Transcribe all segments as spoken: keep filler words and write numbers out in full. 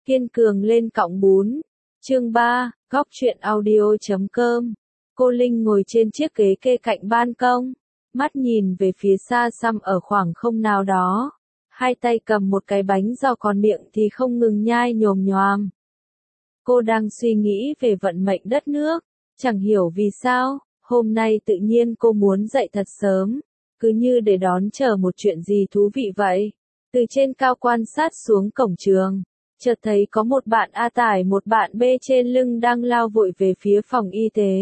Kiên cường lên cọng bún. Chương ba, góc truyện audio.com. Cô Linh ngồi trên chiếc ghế kê cạnh ban công, mắt nhìn về phía xa xăm ở khoảng không nào đó. Hai tay cầm một cái bánh giò còn miệng thì không ngừng nhai nhồm nhoàm. Cô đang suy nghĩ về vận mệnh đất nước, chẳng hiểu vì sao, hôm nay tự nhiên cô muốn dậy thật sớm, cứ như để đón chờ một chuyện gì thú vị vậy. Từ trên cao quan sát xuống cổng trường, chợt thấy có một bạn A tải một bạn B trên lưng đang lao vội về phía phòng y tế.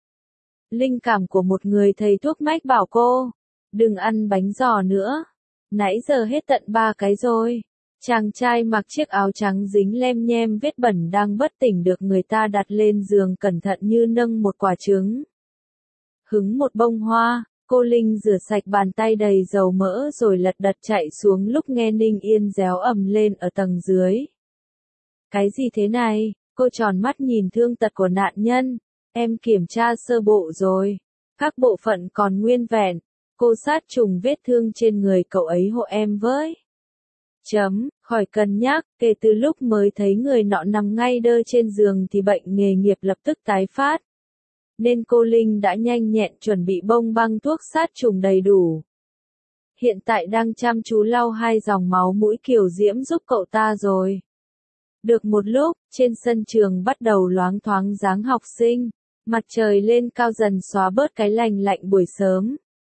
Linh cảm của một người thầy thuốc mách bảo cô, đừng ăn bánh giò nữa, nãy giờ hết tận ba cái rồi. Chàng trai mặc chiếc áo trắng dính lem nhem vết bẩn đang bất tỉnh được người ta đặt lên giường cẩn thận như nâng một quả trứng. Hứng một bông hoa, cô Linh rửa sạch bàn tay đầy dầu mỡ rồi lật đật chạy xuống lúc nghe Ninh Yên réo ầm lên ở tầng dưới. Cái gì thế này? Cô tròn mắt nhìn thương tật của nạn nhân. Em kiểm tra sơ bộ rồi. Các bộ phận còn nguyên vẹn. Cô sát trùng vết thương trên người cậu ấy hộ em với. Chấm, khỏi cân nhắc, kể từ lúc mới thấy người nọ nằm ngay đơ trên giường thì bệnh nghề nghiệp lập tức tái phát. Nên cô Linh đã nhanh nhẹn chuẩn bị bông băng thuốc sát trùng đầy đủ. Hiện tại đang chăm chú lau hai dòng máu mũi kiểu diễm giúp cậu ta rồi. Được một lúc, trên sân trường bắt đầu loáng thoáng dáng học sinh, mặt trời lên cao dần xóa bớt cái lành lạnh buổi sớm.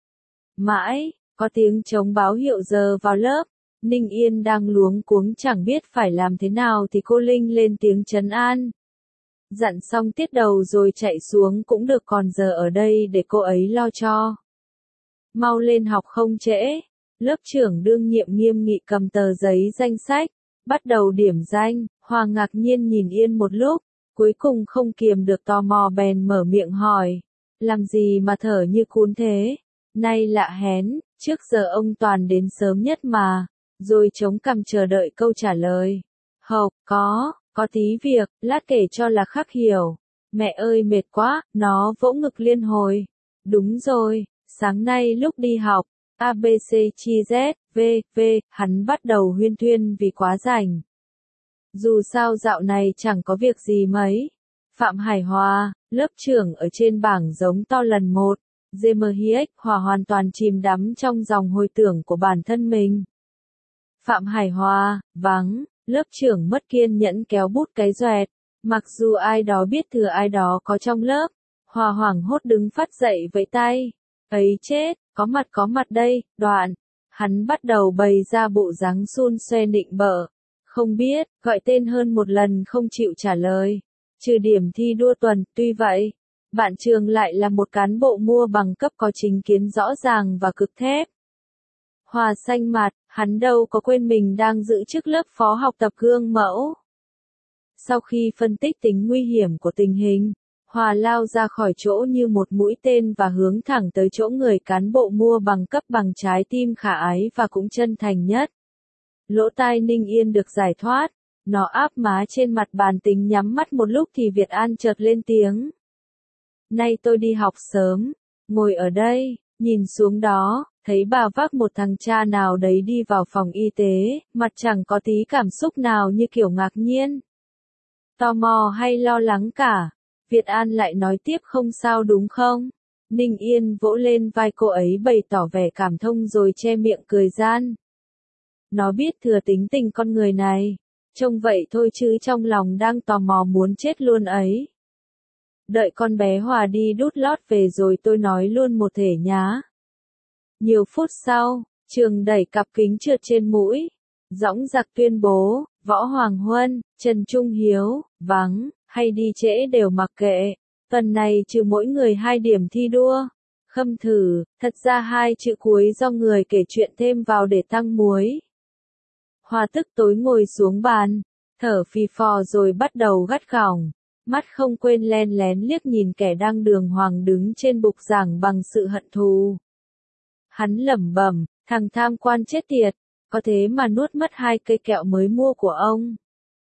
Mãi, có tiếng trống báo hiệu giờ vào lớp, Ninh Yên đang luống cuống chẳng biết phải làm thế nào thì cô Linh lên tiếng trấn an. Dặn xong tiết đầu rồi chạy xuống cũng được, còn giờ ở đây để cô ấy lo cho. Mau lên học không trễ. Lớp trưởng đương nhiệm nghiêm nghị cầm tờ giấy danh sách, bắt đầu điểm danh. Hòa ngạc nhiên nhìn Yên một lúc, cuối cùng không kiềm được tò mò bèn mở miệng hỏi. Làm gì mà thở như cún thế? Nay lạ hén, trước giờ ông toàn đến sớm nhất mà. Rồi chống cằm chờ đợi câu trả lời. Hộc, có, có tí việc, lát kể cho là khắc hiểu. Mẹ ơi mệt quá, nó vỗ ngực liên hồi. Đúng rồi, sáng nay lúc đi học, A B C chi Z, V, V, hắn bắt đầu huyên thuyên vì quá rảnh. Dù sao dạo này chẳng có việc gì mấy. Phạm Hải Hòa, lớp trưởng ở trên bảng giống to lần một. giê em hát ích Hòa hoàn toàn chìm đắm trong dòng hồi tưởng của bản thân mình. Phạm Hải Hòa, vắng, lớp trưởng mất kiên nhẫn kéo bút cái doẹt. Mặc dù ai đó biết thừa ai đó có trong lớp, Hòa hoảng hốt đứng phát dậy vẫy tay. Ấy chết, có mặt có mặt đây, đoạn. Hắn bắt đầu bày ra bộ dáng xun xoe nịnh bợ. Không biết, gọi tên hơn một lần không chịu trả lời. Trừ điểm thi đua tuần, tuy vậy, bạn trường lại là một cán bộ mua bằng cấp có chính kiến rõ ràng và cực thép. Hòa xanh mặt, hắn đâu có quên mình đang giữ chức lớp phó học tập gương mẫu. Sau khi phân tích tính nguy hiểm của tình hình, Hòa lao ra khỏi chỗ như một mũi tên và hướng thẳng tới chỗ người cán bộ mua bằng cấp bằng trái tim khả ái và cũng chân thành nhất. Lỗ tai Ninh Yên được giải thoát, nó áp má trên mặt bàn tính nhắm mắt một lúc thì Việt An chợt lên tiếng. Nay tôi đi học sớm, ngồi ở đây, nhìn xuống đó, thấy bà vác một thằng cha nào đấy đi vào phòng y tế, mặt chẳng có tí cảm xúc nào như kiểu ngạc nhiên, tò mò hay lo lắng cả. Việt An lại nói tiếp không sao đúng không? Ninh Yên vỗ lên vai cô ấy bày tỏ vẻ cảm thông rồi che miệng cười gian. Nó biết thừa tính tình con người này, trông vậy thôi chứ trong lòng đang tò mò muốn chết luôn ấy. Đợi con bé Hòa đi đút lót về rồi tôi nói luôn một thể nhá. Nhiều phút sau, trường đẩy cặp kính trượt trên mũi. Dõng dạc tuyên bố, Võ Hoàng Huân, Trần Trung Hiếu, vắng, hay đi trễ đều mặc kệ. Tuần này trừ mỗi người hai điểm thi đua. Khâm thử, thật ra hai chữ cuối do người kể chuyện thêm vào để tăng muối. Hòa tức tối ngồi xuống bàn, thở phì phò rồi bắt đầu gắt gỏng. Mắt không quên len lén liếc nhìn kẻ đang đường hoàng đứng trên bục giảng bằng sự hận thù. Hắn lẩm bẩm, thằng tham quan chết tiệt, có thế mà nuốt mất hai cây kẹo mới mua của ông.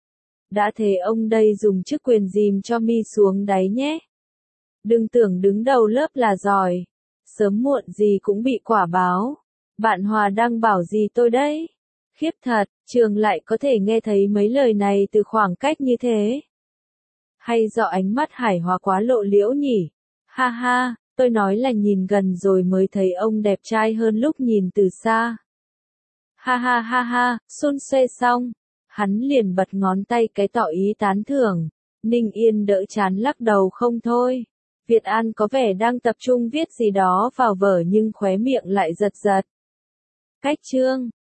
Đã thế ông đây dùng chức quyền dìm cho mi xuống đáy nhé. Đừng tưởng đứng đầu lớp là giỏi, sớm muộn gì cũng bị quả báo. Bạn Hòa đang bảo gì tôi đấy? Khiếp thật, Trường lại có thể nghe thấy mấy lời này từ khoảng cách như thế. Hay do ánh mắt Hải Hòa quá lộ liễu nhỉ? Ha ha, tôi nói là nhìn gần rồi mới thấy ông đẹp trai hơn lúc nhìn từ xa. Ha ha ha ha, xôn xuê xong, hắn liền bật ngón tay cái tỏ ý tán thưởng. Ninh Yên đỡ chán lắc đầu không thôi. Việt An có vẻ đang tập trung viết gì đó vào vở nhưng khóe miệng lại giật giật. Cách chương